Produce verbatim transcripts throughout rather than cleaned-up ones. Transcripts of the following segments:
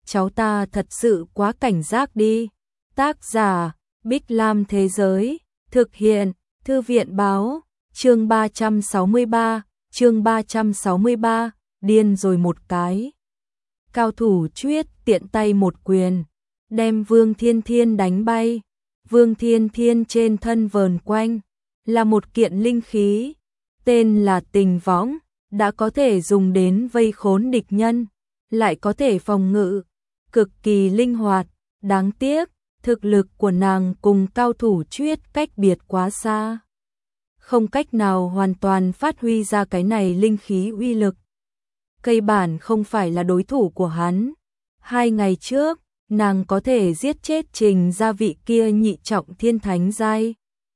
cháu ta thật sự quá cảnh giác đi. Tác giả, Bích Lam Thế Giới, thực hiện, Thư viện Báo, chương ba trăm sáu mươi ba, chương ba trăm sáu mươi ba, điên rồi một cái. Cao thủ Chuyết tiện tay một quyền, đem Vương Thiên Thiên đánh bay. Vương Thiên Thiên trên thân vờn quanh là một kiện linh khí, tên là Tình Võng, đã có thể dùng đến vây khốn địch nhân, lại có thể phòng ngự, cực kỳ linh hoạt. Đáng tiếc, thực lực của nàng cùng cao thủ Chuyết cách biệt quá xa, không cách nào hoàn toàn phát huy ra cái này linh khí uy lực. Cây bản không phải là đối thủ của hắn. Hai ngày trước, nàng có thể giết chết Trình gia vị kia nhị trọng thiên thánh giai.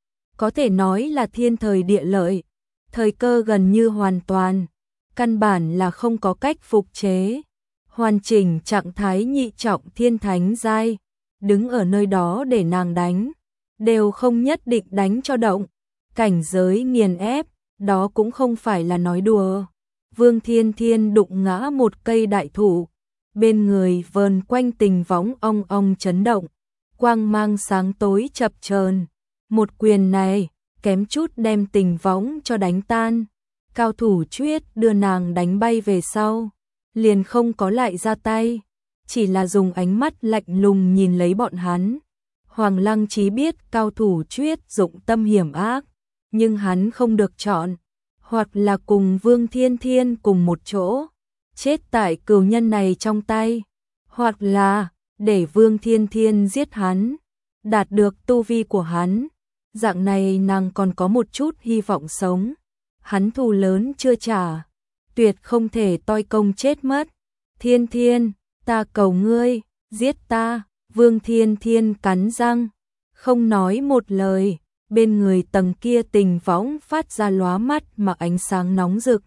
Có thể nói là thiên thời địa lợi, thời cơ gần như hoàn toàn, căn bản là không có cách phục chế. Hoàn chỉnh trạng thái nhị trọng thiên thánh giai, đứng ở nơi đó để nàng đánh, đều không nhất định đánh cho động. Cảnh giới nghiền ép, đó cũng không phải là nói đùa. Vương Thiên Thiên đụng ngã một cây đại thụ, bên người vờn quanh Tình Võng ong ong chấn động, quang mang sáng tối chập chờn. Một quyền này, kém chút đem Tình Võng cho đánh tan. Cao thủ Chuyết đưa nàng đánh bay về sau, liền không có lại ra tay, chỉ là dùng ánh mắt lạnh lùng nhìn lấy bọn hắn. Hoàng Lăng Chí biết cao thủ Chuyết dụng tâm hiểm ác, nhưng hắn không được chọn, hoặc là cùng Vương Thiên Thiên cùng một chỗ, chết tại cừu nhân này trong tay, hoặc là để Vương Thiên Thiên giết hắn, đạt được tu vi của hắn. Dạng này nàng còn có một chút hy vọng sống. Hắn thù lớn chưa trả, tuyệt không thể toi công chết mất. Thiên Thiên, ta cầu ngươi, giết ta. Vương Thiên Thiên cắn răng, không nói một lời. Bên người tầng kia Tình Võng phát ra lóa mắt mà ánh sáng nóng rực.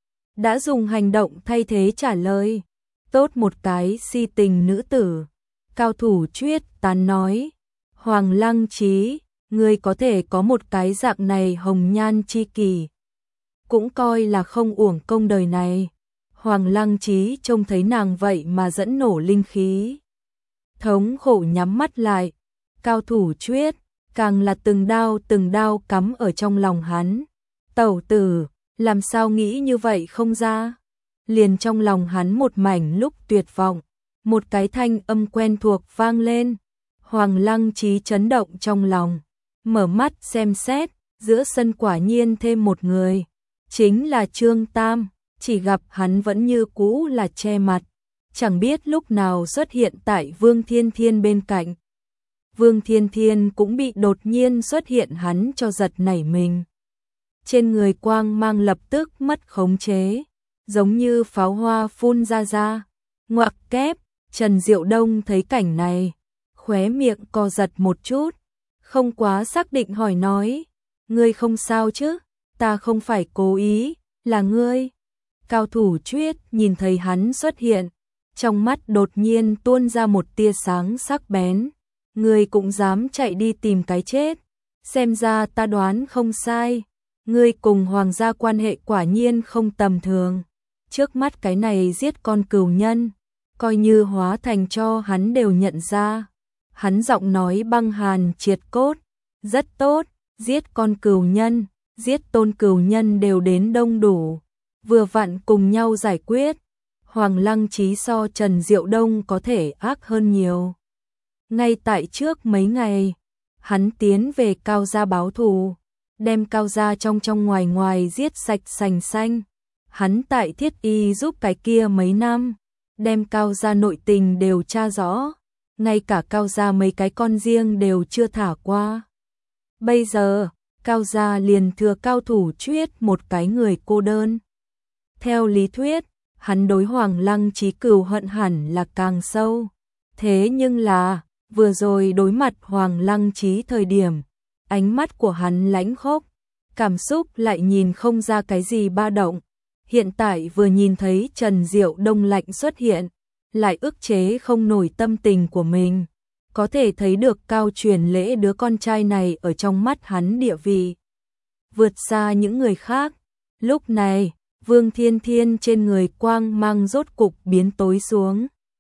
Đã dùng hành động thay thế trả lời. Tốt một cái si tình nữ tử. Cao thủ Chuyết tán nói. Hoàng Lăng Chí, ngươi có thể có một cái dạng này hồng nhan chi kỷ, cũng coi là không uổng công đời này. Hoàng Lăng Chí trông thấy nàng vậy mà dẫn nổ linh khí, thống khổ nhắm mắt lại. Cao thủ Chuyết càng là từng đao từng đao cắm ở trong lòng hắn. Tẩu tử, làm sao nghĩ như vậy không ra? Liền trong lòng hắn một mảnh lúc tuyệt vọng, một cái thanh âm quen thuộc vang lên. Hoàng Lăng Chí chấn động trong lòng, mở mắt xem xét, giữa sân quả nhiên thêm một người, chính là Trương Tam. Chỉ gặp hắn vẫn như cũ là che mặt, chẳng biết lúc nào xuất hiện tại Vương Thiên Thiên bên cạnh. Vương Thiên Thiên cũng bị đột nhiên xuất hiện hắn cho giật nảy mình. Trên người quang mang lập tức mất khống chế, giống như pháo hoa phun ra ra. Ngoặc kép, Trần Diệu Đông thấy cảnh này, khóe miệng co giật một chút, không quá xác định hỏi nói, ngươi không sao chứ? Ta không phải cố ý, là ngươi. Cao thủ Chuyết nhìn thấy hắn xuất hiện, trong mắt đột nhiên tuôn ra một tia sáng sắc bén. Ngươi cũng dám chạy đi tìm cái chết, xem ra ta đoán không sai, ngươi cùng hoàng gia quan hệ quả nhiên không tầm thường. Trước mắt cái này giết con cừu nhân, coi như hóa thành cho hắn đều nhận ra. Hắn giọng nói băng hàn triệt cốt, rất tốt, giết con cừu nhân, giết tôn cừu nhân đều đến đông đủ, vừa vặn cùng nhau giải quyết. Hoàng Lăng Chí so Trần Diệu Đông có thể ác hơn nhiều. Ngay tại trước mấy ngày, hắn tiến về Cao gia báo thù, đem Cao gia trong trong ngoài ngoài giết sạch sành xanh. Hắn tại Thiết Y giúp cái kia mấy năm, đem Cao gia nội tình đều tra rõ, ngay cả Cao gia mấy cái con riêng đều chưa thả qua. Bây giờ, Cao gia liền thừa cao thủ Chuyết một cái người cô đơn. Theo lý thuyết, hắn đối Hoàng Lăng Chí cừu hận hẳn là càng sâu. Thế nhưng là, vừa rồi đối mặt Hoàng Lăng Chí thời điểm, ánh mắt của hắn lãnh khốc, cảm xúc lại nhìn không ra cái gì ba động. Hiện tại vừa nhìn thấy Trần Diệu Đông lạnh xuất hiện, lại ức chế không nổi tâm tình của mình. Có thể thấy được Cao Truyền Lễ đứa con trai này ở trong mắt hắn địa vị vượt xa những người khác. Lúc này, Vương Thiên Thiên trên người quang mang rốt cục biến tối xuống.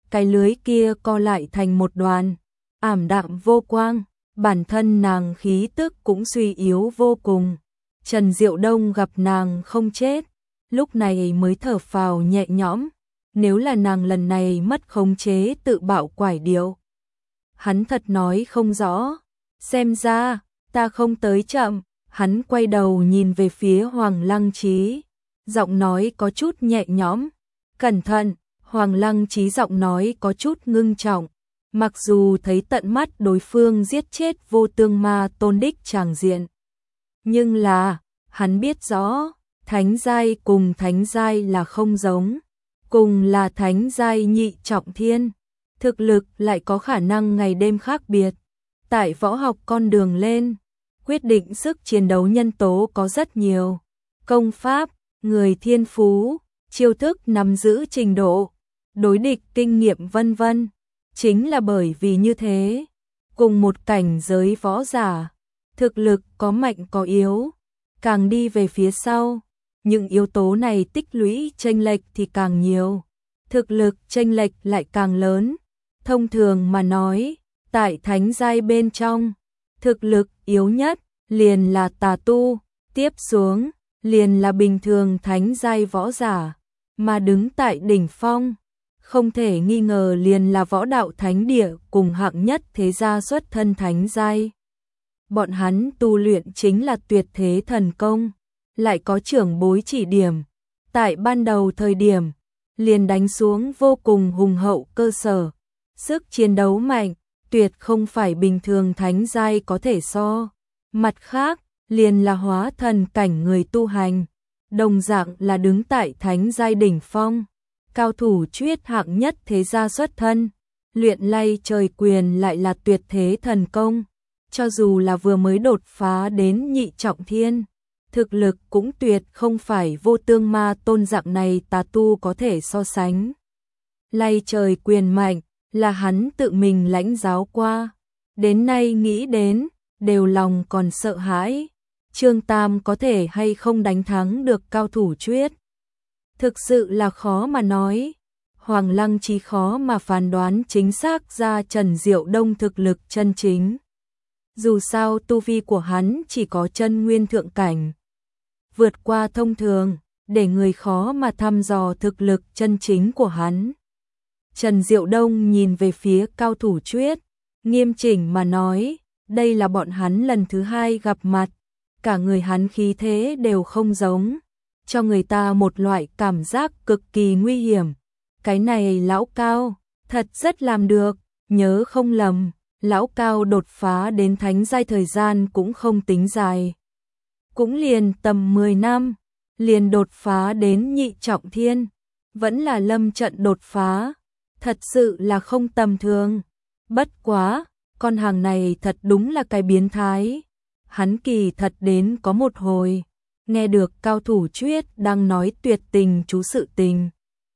cái lưới kia co lại thành một đoàn, ảm đạm vô quang, bản thân nàng khí tức cũng suy yếu vô cùng. Trần Diệu Đông gặp nàng không chết, lúc này mới thở phào nhẹ nhõm, nếu là nàng lần này mất khống chế tự bạo quải điệu. Hắn thật nói không rõ, xem ra, ta không tới chậm, hắn quay đầu nhìn về phía Hoàng Lăng Trí, giọng nói có chút nhẹ nhõm, cẩn thận, Hoàng Lăng Trí giọng nói có chút ngưng trọng, mặc dù thấy tận mắt đối phương giết chết Vô Tương Ma Tôn đích tràng diện. Nhưng là, hắn biết rõ, thánh giai cùng thánh giai là không giống, cùng là thánh giai nhị trọng thiên, thực lực lại có khả năng ngày đêm khác biệt. Tại võ học con đường lên, quyết định sức chiến đấu nhân tố có rất nhiều, công pháp, người thiên phú, chiêu thức nắm giữ trình độ, đối địch kinh nghiệm vân vân. Chính là bởi vì như thế, cùng một cảnh giới võ giả, thực lực có mạnh có yếu, càng đi về phía sau, những yếu tố này tích lũy chênh lệch thì càng nhiều, thực lực chênh lệch lại càng lớn. Thông thường mà nói, tại thánh giai bên trong, thực lực yếu nhất liền là tà tu, tiếp xuống liền là bình thường thánh giai võ giả, mà đứng tại đỉnh phong, không thể nghi ngờ liền là võ đạo thánh địa cùng hạng nhất thế gia xuất thân thánh giai. Bọn hắn tu luyện chính là tuyệt thế thần công, lại có trưởng bối chỉ điểm, tại ban đầu thời điểm, liền đánh xuống vô cùng hùng hậu cơ sở, sức chiến đấu mạnh, tuyệt không phải bình thường thánh giai có thể so. Mặt khác, liền là hóa thần cảnh người tu hành, đồng dạng là đứng tại thánh giai đỉnh phong, cao thủ chuyết hạng nhất thế gia xuất thân, luyện lay trời quyền lại là tuyệt thế thần công, cho dù là vừa mới đột phá đến nhị trọng thiên, thực lực cũng tuyệt không phải Vô Tương Ma Tôn dạng này tà tu có thể so sánh. Lay trời quyền mạnh là hắn tự mình lãnh giáo qua, đến nay nghĩ đến đều lòng còn sợ hãi, Trương Tam có thể hay không đánh thắng được cao thủ chuyết. Thực sự là khó mà nói, Hoàng Lăng Trí khó mà phán đoán chính xác ra Trần Diệu Đông thực lực chân chính. Dù sao tu vi của hắn chỉ có chân nguyên thượng cảnh, vượt qua thông thường, để người khó mà thăm dò thực lực chân chính của hắn. Trần Diệu Đông nhìn về phía cao thủ chuyết, nghiêm chỉnh mà nói, đây là bọn hắn lần thứ hai gặp mặt, cả người hắn khí thế đều không giống, cho người ta một loại cảm giác cực kỳ nguy hiểm. Cái này lão cao, thật rất làm được, nhớ không lầm, lão cao đột phá đến thánh giai thời gian cũng không tính dài. Cũng liền tầm mười năm, liền đột phá đến nhị trọng thiên, vẫn là lâm trận đột phá, thật sự là không tầm thường. Bất quá, con hàng này thật đúng là cái biến thái. Hắn kỳ thật đến có một hồi, nghe được cao thủ chuyết đang nói tuyệt tình chú sự tình.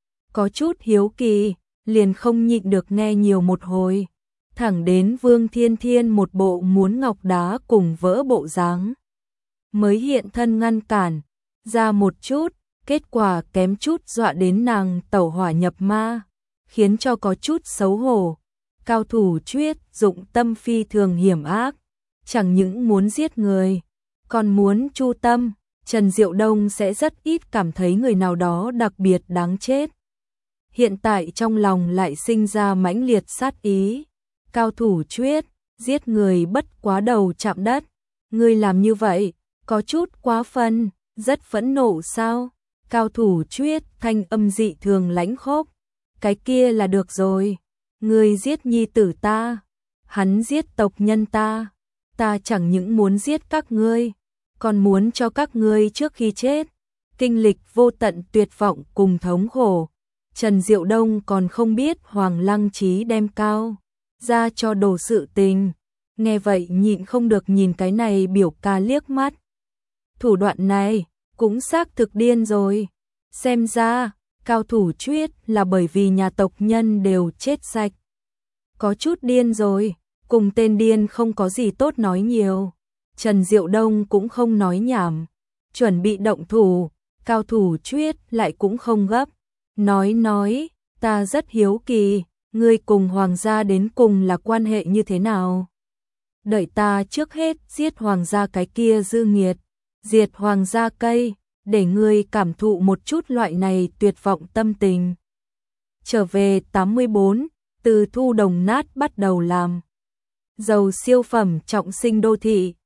Có chút hiếu kỳ, liền không nhịn được nghe nhiều một hồi, thẳng đến Vương Thiên Thiên một bộ muốn ngọc đá cùng vỡ bộ dáng, mới hiện thân ngăn cản, ra một chút, kết quả kém chút dọa đến nàng tẩu hỏa nhập ma, khiến cho có chút xấu hổ. Cao thủ chuyết dụng tâm phi thường hiểm ác, chẳng những muốn giết người, còn muốn chu tâm, Trần Diệu Đông sẽ rất ít cảm thấy người nào đó đặc biệt đáng chết. Hiện tại trong lòng lại sinh ra mãnh liệt sát ý. Cao thủ chuyết, giết người bất quá đầu chạm đất. Ngươi làm như vậy, có chút quá phân, rất phẫn nộ sao? Cao thủ chuyết, thanh âm dị thường lãnh khốc. Cái kia là được rồi. Ngươi giết nhi tử ta, hắn giết tộc nhân ta. Ta chẳng những muốn giết các ngươi, còn muốn cho các ngươi trước khi chết, kinh lịch vô tận tuyệt vọng cùng thống khổ. Trần Diệu Đông còn không biết Hoàng Lăng Trí đem cao ra cho đồ sự tình, nghe vậy nhịn không được nhìn cái này biểu ca liếc mắt. Thủ đoạn này cũng xác thực điên rồi, xem ra cao thủ chuyết là bởi vì nhà tộc nhân đều chết sạch. Có chút điên rồi, cùng tên điên không có gì tốt nói nhiều. Trần Diệu Đông cũng không nói nhảm, chuẩn bị động thủ, cao thủ chuyết lại cũng không gấp. Nói nói, ta rất hiếu kỳ, Ngươi cùng hoàng gia đến cùng là quan hệ như thế nào? Đợi ta trước hết giết hoàng gia cái kia dư nghiệt, diệt hoàng gia cây, để ngươi cảm thụ một chút loại này tuyệt vọng tâm tình. Trở về tám mươi bốn, từ thu đồng nát bắt đầu làm. Dầu siêu phẩm trọng sinh đô thị,